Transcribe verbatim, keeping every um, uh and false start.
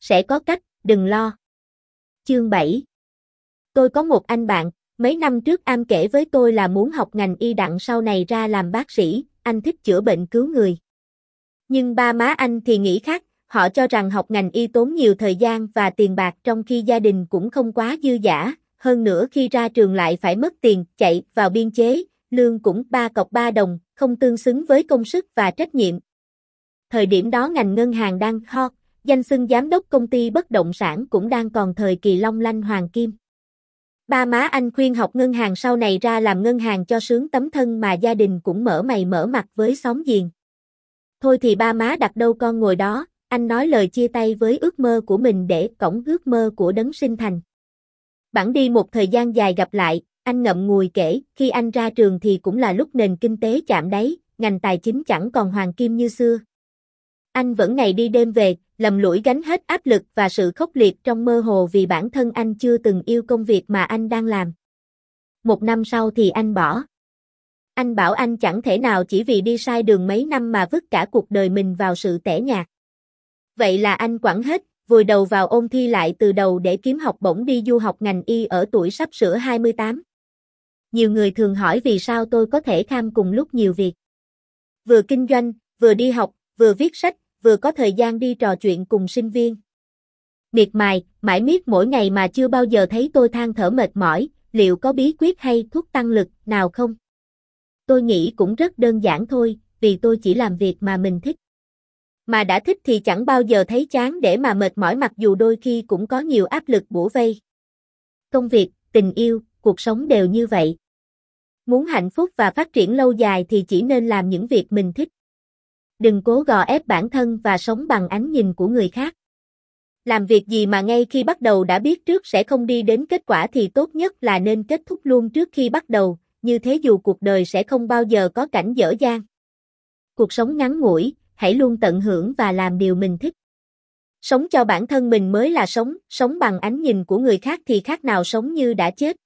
sẽ có cách, đừng lo. Chương bảy. Tôi có một anh bạn, mấy năm trước anh kể với tôi là muốn học ngành y đặng sau này ra làm bác sĩ, anh thích chữa bệnh cứu người. Nhưng ba má anh thì nghĩ khác, họ cho rằng học ngành y tốn nhiều thời gian và tiền bạc trong khi gia đình cũng không quá dư dả, hơn nữa khi ra trường lại phải mất tiền, chạy vào biên chế, lương cũng ba cọc ba đồng, không tương xứng với công sức và trách nhiệm. Thời điểm đó ngành ngân hàng đang hot, danh xưng giám đốc công ty bất động sản cũng đang còn thời kỳ long lanh hoàng kim. Ba má anh khuyên học ngân hàng sau này ra làm ngân hàng cho sướng tấm thân mà gia đình cũng mở mày mở mặt với xóm giềng. Thôi thì ba má đặt đâu con ngồi đó, anh nói lời chia tay với ước mơ của mình để cõng ước mơ của đấng sinh thành. Bẵng đi một thời gian dài gặp lại, anh ngậm ngùi kể, khi anh ra trường thì cũng là lúc nền kinh tế chạm đáy, ngành tài chính chẳng còn hoàng kim như xưa. Anh vẫn ngày đi đêm về, lầm lũi gánh hết áp lực và sự khốc liệt trong mơ hồ vì bản thân anh chưa từng yêu công việc mà anh đang làm. Một năm sau thì anh bỏ. Anh bảo anh chẳng thể nào chỉ vì đi sai đường mấy năm mà vứt cả cuộc đời mình vào sự tẻ nhạt. Vậy là anh quẳng hết, vùi đầu vào ôn thi lại từ đầu để kiếm học bổng đi du học ngành y ở tuổi sắp sửa hai mươi tám. Nhiều người thường hỏi vì sao tôi có thể kham cùng lúc nhiều việc. Vừa kinh doanh, vừa đi học, vừa viết sách, vừa có thời gian đi trò chuyện cùng sinh viên. Miệt mài, mãi miết mỗi ngày mà chưa bao giờ thấy tôi than thở mệt mỏi, liệu có bí quyết hay thuốc tăng lực nào không? Tôi nghĩ cũng rất đơn giản thôi, vì tôi chỉ làm việc mà mình thích. Mà đã thích thì chẳng bao giờ thấy chán để mà mệt mỏi mặc dù đôi khi cũng có nhiều áp lực bủa vây. Công việc, tình yêu, cuộc sống đều như vậy. Muốn hạnh phúc và phát triển lâu dài thì chỉ nên làm những việc mình thích. Đừng cố gò ép bản thân và sống bằng ánh nhìn của người khác. Làm việc gì mà ngay khi bắt đầu đã biết trước sẽ không đi đến kết quả thì tốt nhất là nên kết thúc luôn trước khi bắt đầu, như thế dù cuộc đời sẽ không bao giờ có cảnh dở dang. Cuộc sống ngắn ngủi, hãy luôn tận hưởng và làm điều mình thích. Sống cho bản thân mình mới là sống, sống bằng ánh nhìn của người khác thì khác nào sống như đã chết.